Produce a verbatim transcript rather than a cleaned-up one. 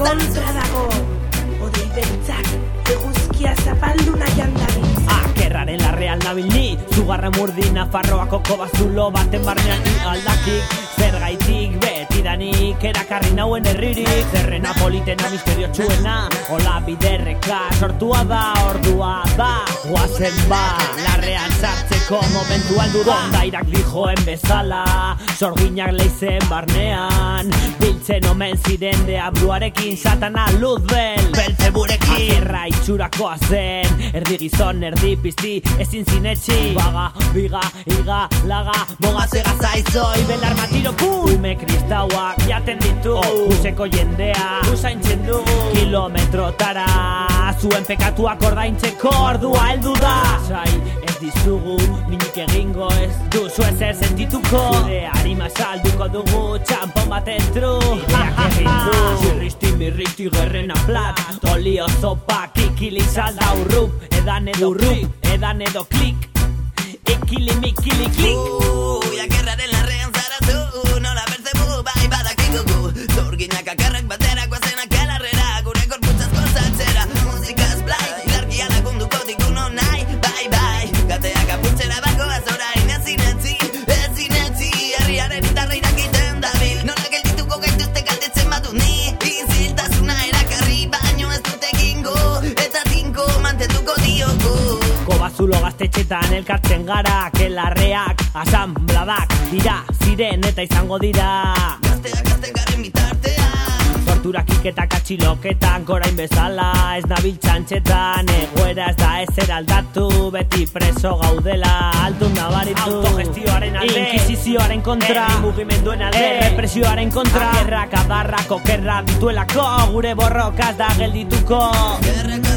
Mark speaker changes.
Speaker 1: kontra dago. Odei beltzak, eguzkia zapaldu nahian dabiltza.
Speaker 2: Akerraren larrean nabil ni, zugarra murdi Nafarroako kobazulo baten barnean ni aldakik. Zergaitik betidanik erakarri nauen herririk. Zerrena politena misteriotsuena, hola biderreka sortua da, ordua da, guazen ba. Larrean sartzeko momentu aldu da, bondairak dijoen bezala, sorginak leizen barnean, biltzen omen ziren deabruarekin, satana luzbel, beltzeburekin. Akerra itxurakoa zen, erdi gizon, erdi pizti, ezin zinetxi. Baga, biga, iga, laga, moga zega zaizoi, belar matiroku. Ume kristauak jaten ditu, useko jendea, usaintzen du, kilometrotara, zuen pekatuak ordaintzeko ordua heldu da. Sai, ez dizugu, minik egingo ez duzu ezer sentituko. Zure harima salduko dugu, txampon baten tru. Ideak egin du, zirristi mirristi gerrena plat, olio zopa, kikili salda urrup, edan edo klik, edan edo klik, ikili mikili klik.
Speaker 3: Ui, akerraren larrean zarazu, nola bertzebu, bai badakikugu. Zorginak akarrak batera, guazen akelarrera, gure korputzaz gozatzera. Musikaz blai, ilargia lagunduko dikuno nahi, bai bai. Gateak apurtzera bagoaz orain, ezin etzi, ezin etzi. Herriaren itarra irakiten dabil, nola geldituko gaituzte galdetzen badu ni. Iziltasuna erakarri, baino ez dut egingo, eta tinko mantenduko diogu.
Speaker 2: Kobazulo gaztetxetan elkartzen gara, kelarreak, asambladak dira, ziren eta izango dira.
Speaker 3: Gazteak gazte garen bitartean,
Speaker 2: torturak iketak atxiloketan, korain bezala, ez nabil txantxetan, egoera ez da ezer aldatu, beti preso gaudela, altun nabaritu. Autogestioaren alde, inkisizioaren kontra, herri mugimenduen alde, represioaren kontra, gerrak adarrak okerra dituelako, gure borrokaz da geldituko.
Speaker 3: gerreka